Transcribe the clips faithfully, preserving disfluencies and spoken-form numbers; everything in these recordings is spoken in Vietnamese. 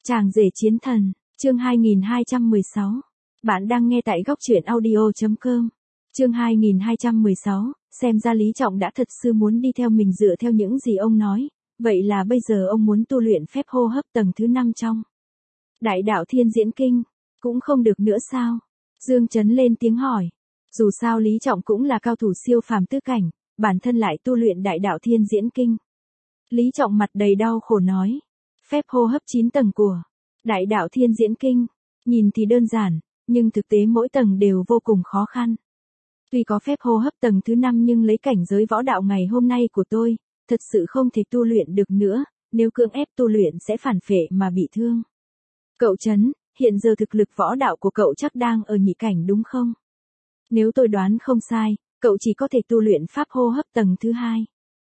Chàng rể chiến thần, chương hai nghìn hai trăm mười sáu. Bạn đang nghe tại góc truyện audio chấm com. Chương hai nghìn hai trăm mười sáu, xem ra Lý Trọng đã thật sự muốn đi theo mình dựa theo những gì ông nói, vậy là bây giờ ông muốn tu luyện phép hô hấp tầng thứ năm trong Đại đạo Thiên Diễn Kinh, cũng không được nữa sao? Dương Chấn lên tiếng hỏi. Dù sao Lý Trọng cũng là cao thủ siêu phàm tứ cảnh, bản thân lại tu luyện Đại đạo Thiên Diễn Kinh. Lý Trọng mặt đầy đau khổ nói, phép hô hấp chín tầng của Đại đạo Thiên Diễn Kinh, nhìn thì đơn giản, nhưng thực tế mỗi tầng đều vô cùng khó khăn. Tuy có phép hô hấp tầng thứ năm nhưng lấy cảnh giới võ đạo ngày hôm nay của tôi, thật sự không thể tu luyện được nữa, nếu cưỡng ép tu luyện sẽ phản phệ mà bị thương. Cậu Trấn, hiện giờ thực lực võ đạo của cậu chắc đang ở nhị cảnh đúng không? Nếu tôi đoán không sai, cậu chỉ có thể tu luyện pháp hô hấp tầng thứ hai.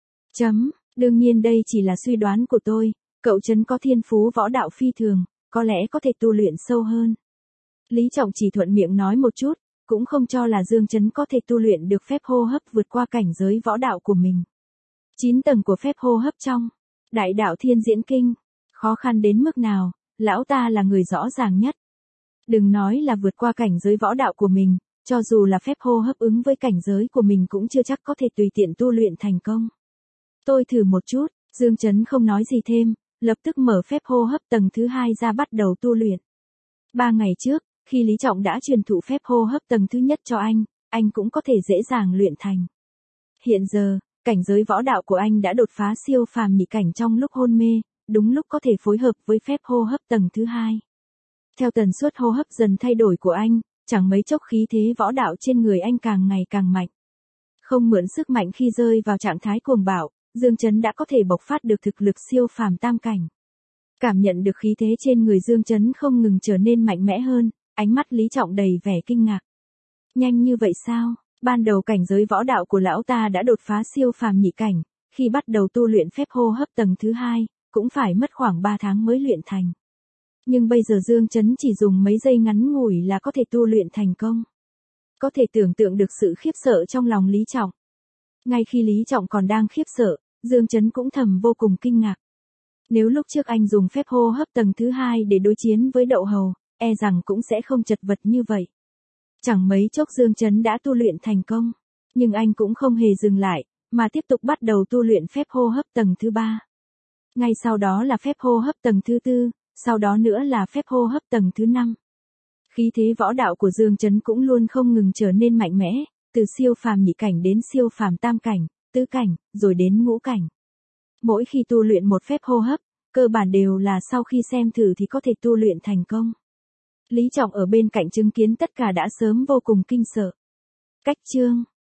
Chấm, đương nhiên đây chỉ là suy đoán của tôi, cậu Trấn có thiên phú võ đạo phi thường, có lẽ có thể tu luyện sâu hơn. Lý Trọng chỉ thuận miệng nói một chút, cũng không cho là Dương Chấn có thể tu luyện được phép hô hấp vượt qua cảnh giới võ đạo của mình. Chín tầng của phép hô hấp trong Đại đạo Thiên Diễn Kinh, khó khăn đến mức nào, lão ta là người rõ ràng nhất. Đừng nói là vượt qua cảnh giới võ đạo của mình, cho dù là phép hô hấp ứng với cảnh giới của mình cũng chưa chắc có thể tùy tiện tu luyện thành công. Tôi thử một chút, Dương Chấn không nói gì thêm, lập tức mở phép hô hấp tầng thứ hai ra bắt đầu tu luyện. Ba ngày trước, khi Lý Trọng đã truyền thụ phép hô hấp tầng thứ nhất cho anh, anh cũng có thể dễ dàng luyện thành. Hiện giờ, cảnh giới võ đạo của anh đã đột phá siêu phàm nhị cảnh trong lúc hôn mê, đúng lúc có thể phối hợp với phép hô hấp tầng thứ hai. Theo tần suất hô hấp dần thay đổi của anh, chẳng mấy chốc khí thế võ đạo trên người anh càng ngày càng mạnh. Không mượn sức mạnh khi rơi vào trạng thái cuồng bạo, Dương Chấn đã có thể bộc phát được thực lực siêu phàm tam cảnh. Cảm nhận được khí thế trên người Dương Chấn không ngừng trở nên mạnh mẽ hơn, ánh mắt Lý Trọng đầy vẻ kinh ngạc. Nhanh như vậy sao? Ban đầu cảnh giới võ đạo của lão ta đã đột phá siêu phàm nhị cảnh, khi bắt đầu tu luyện phép hô hấp tầng thứ hai, cũng phải mất khoảng ba tháng mới luyện thành. Nhưng bây giờ Dương Chấn chỉ dùng mấy giây ngắn ngủi là có thể tu luyện thành công. Có thể tưởng tượng được sự khiếp sợ trong lòng Lý Trọng. Ngay khi Lý Trọng còn đang khiếp sợ, Dương Chấn cũng thầm vô cùng kinh ngạc. Nếu lúc trước anh dùng phép hô hấp tầng thứ hai để đối chiến với Đậu Hầu, e rằng cũng sẽ không chật vật như vậy. Chẳng mấy chốc Dương Chấn đã tu luyện thành công, nhưng anh cũng không hề dừng lại, mà tiếp tục bắt đầu tu luyện phép hô hấp tầng thứ ba. Ngay sau đó là phép hô hấp tầng thứ tư, sau đó nữa là phép hô hấp tầng thứ năm. Khí thế võ đạo của Dương Chấn cũng luôn không ngừng trở nên mạnh mẽ, từ siêu phàm nhị cảnh đến siêu phàm tam cảnh, tứ cảnh, rồi đến ngũ cảnh. Mỗi khi tu luyện một phép hô hấp, cơ bản đều là sau khi xem thử thì có thể tu luyện thành công. Lý Trọng ở bên cạnh chứng kiến tất cả đã sớm vô cùng kinh sợ. Cách chương